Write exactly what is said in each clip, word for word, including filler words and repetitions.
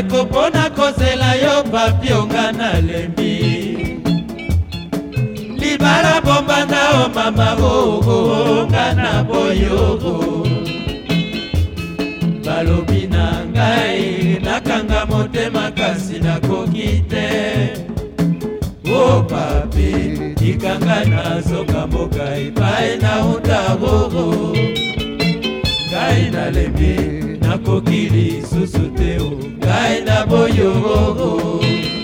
bandeko mpona kozela yo papio nga nalembi libala bomba nao mama ogo nga na boyogo balobi na ngai nakanga motema kasi nakoki te o papi tikanga nazonga mboka epai nauta gogo ngai nalembi nakoki lisusu te o ngai na boyogo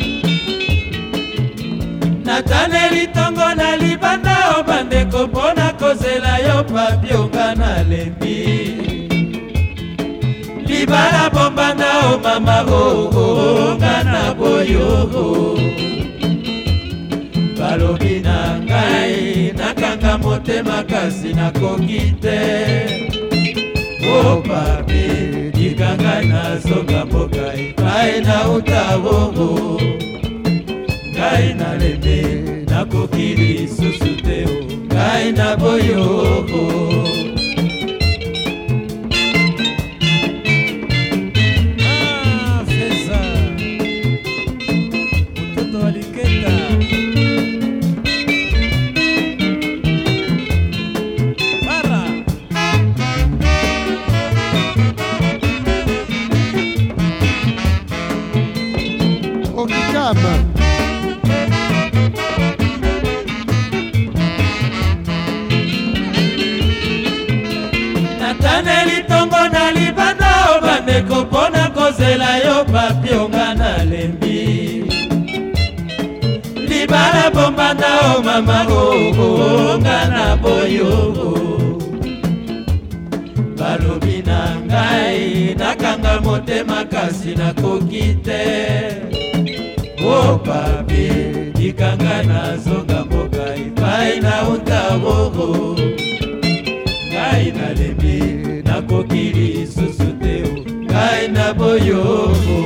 nataneli tongo na libanda o bandeko mpona kozela yo papio nga nalembi libala bomba nao mama gogo nga na boyogo balobi na ngai nakanga motema kasi nakoki te o papi tikanga nazonga mboka epai nauta gogo ngai nalembi nakoki lisusu te o ngai na boyogo nataneli tongo na libanda o bandeko mpona kozela yo papio nga nalembi libala bomba nao mama gogo nga na boyogo balobi na ngai nakanga motema kasi nakoki te o papi tikanga nazonga mboka epai nauta gogo ngai nalembi nakoki lisusu te o ngai na boyogo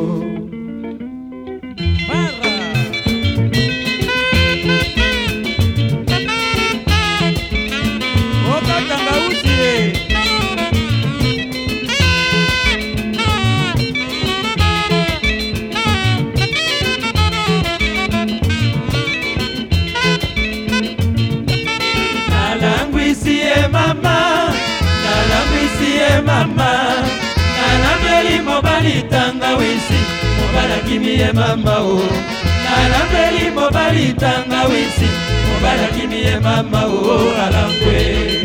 mama nalambeli mobali tangawisi mobala kimie mama o nalambeli mobali tangawisi mobala kimie mama o alangwe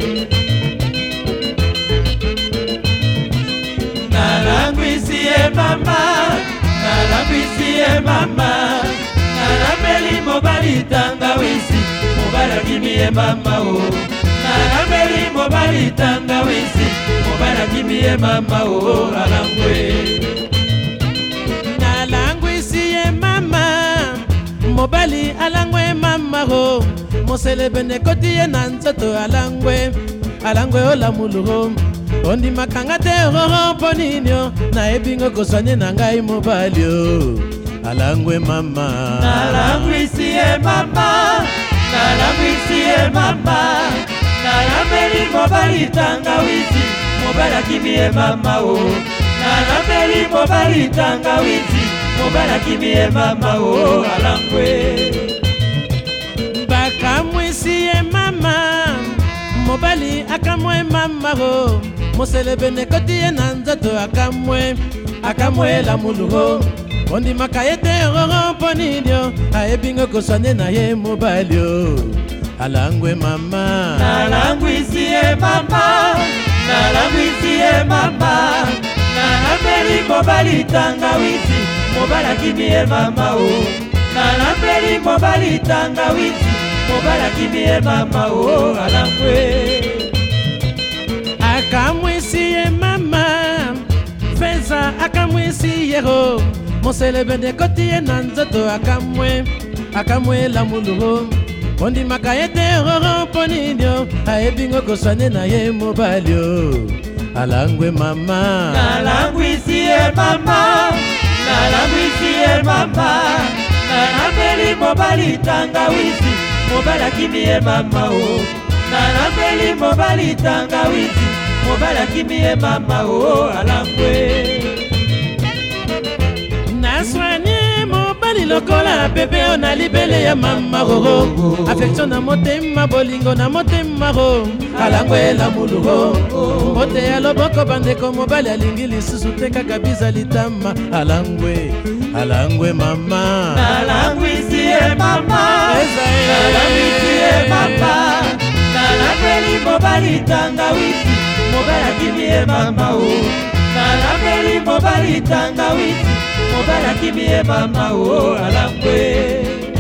nalangwisi e mama nalangwisi e mama nalambeli mobali tangawisi mobala kimie mama o nalambeli mobali tangawisi mobala kimie mama o alangwe nalangwisi ye mama mobali alangwe mama ho moselebene koti ye na nzoto alangwe alangwe olamuluho ondi makanga te roro poninyo na ebingo kosanye na ngai mobali o alangwe mama nalangwisi ye mama nalangwisi ye mama nalambeli mobali tangawisi mobala kimie mama o nalambeli mobali tangawisi mobala kimie mama o alangwe bakamwisi ye mama mobali akamwe mama o moselebene koti ye na nzoto akamwe akamwe la muluho ondimaka ye te roro poninyo aebingo kosane na ye mobali o alangwe mama nalangwisi ye mama nalangwisi ye mama nalambeli mobali tangawisi mobala kimie mama o nalambeli mobali tangawisi mobala kimie mama o alangwe akamwisi ye mama feza akamwisi ye ho moselebende koti ye na nzoto akamwe akamwe la muluho ondimaka ye te roro poninyo aebingo kosane na ye mobali o alangwe mama nalangwisi ye mama nalangwisi ye mama nalambeli mobali tangawisi mobala kimie mama o nalambeli mobali tangawisi mobala kimie mama o alangwe lokola bebe o na libele ya mama roro affection na motema bolingo na motema ro alangwela mulugo mbote ya loboko bandeko mobali alingi lisusu te kaka biza litama alangwe alangwe mama nalangwisi ye mama nalangwisi ye mama nalangweli mobali tangawisi mobali akimi ye mama o nalangweli mobali tangawisi mobali akimi ye mama o alangwe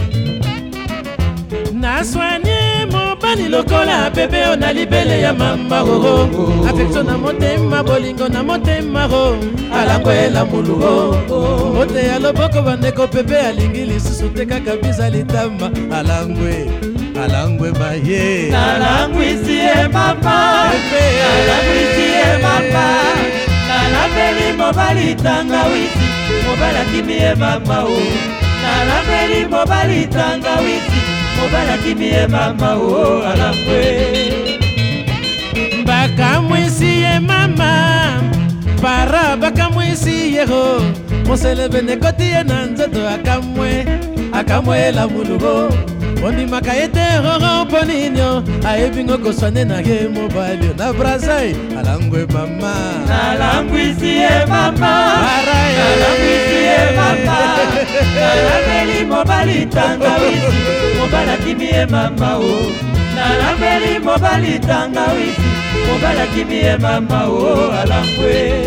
naswanye mobali lokola bebe o na libele ya mama roro affection na motema bolingo na motema ro alangwela mulugo mbote ya loboko bandeko pepe alingi lisusu te kaka biza litama alangwe alangwe maye nalangwisi ye mama nalangwisi ye mama nalangweli mobali tangawisi mobali akimi ye mama o nalangweli mobali tangawisi mobali akimi ye mama o alangwe bakamwisi ye mama para bakamwisi yero moselebe nekoti ye na nzoto akamwe akamwela mulugo ondimaka ye te roro mpo ninio ayebingo koswane na ye mobali na brazai alangwe mama nalangwisi ye mama nalangwisi ye mama nalangweli mobali tangawisi mobali akimi ye mama o nalangweli mobali tangawisi mobali akimi ye mama o alangwe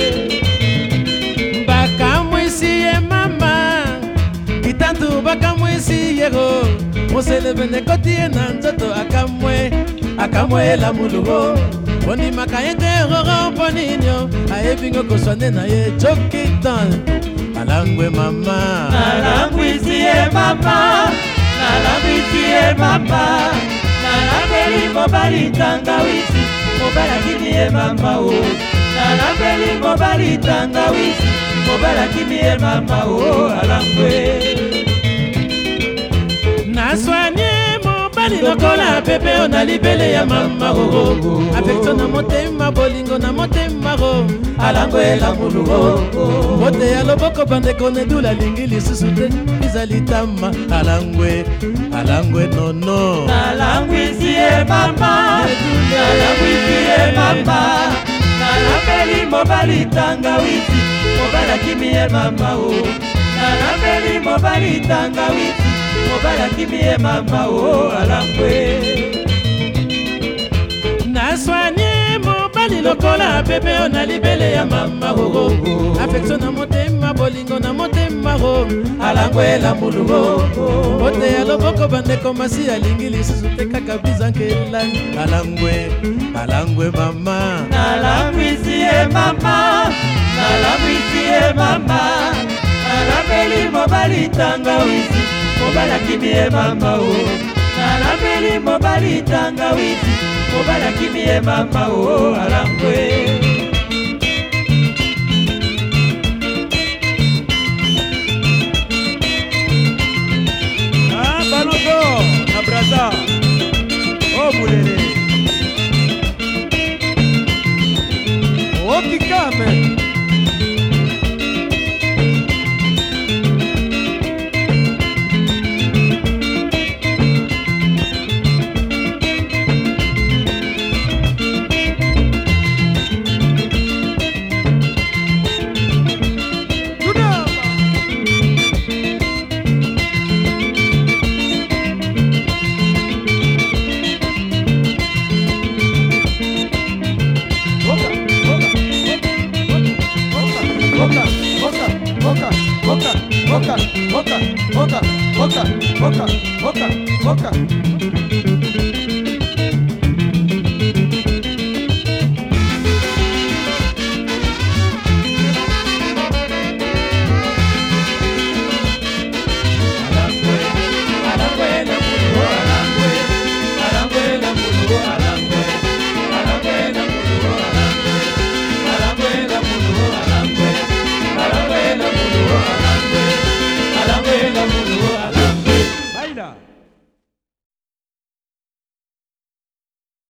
bakamwisi ye mama kitantu bakamwisi yero moselebe nekoti ye na nzoto akamwe akamwela mulugo ondimaka ye te roro mpo ninio ayebingo koswane na ye jokitantu alangwe mama nalangwisi ye mama nalangwisi ye mama nalangweli mobali tangawisi mobali akimi ye mama o nalangweli mobali tangawisi mobali akimi ye mama o alangwe naswanye mobali lokola pepe o na libele ya mama roro affection na motema bolingo na motema ro alangwela mulugo mbote ya loboko bandeko nedula alingi lisusu te biza litama alangwe alangwe nono nalangwisi ye mama nalangwisi ye mama nalangweli mobali tangawisi mobali akimi ye mama o nalangweli mobali tangawisi mobali akimi ye mama o alangwe naswanye mobali lokola bebe o na libele ya mama roro affection na motema bolingo na motema ro alangwela mulugo mbote ya loboko bandeko masi alingi lisusu te kaka bizankela alangwe alangwe mama nalangwisi ye mama nalangwisi ye mama nalangweli mobali tangawisi mobali akimi ye mama o nalangweli mobali tangawisi mobali akimi ye mama o alangwe ah banoto na braza o bulele o kikame boca, boca, boca, boca, boca, boca, boca, boca.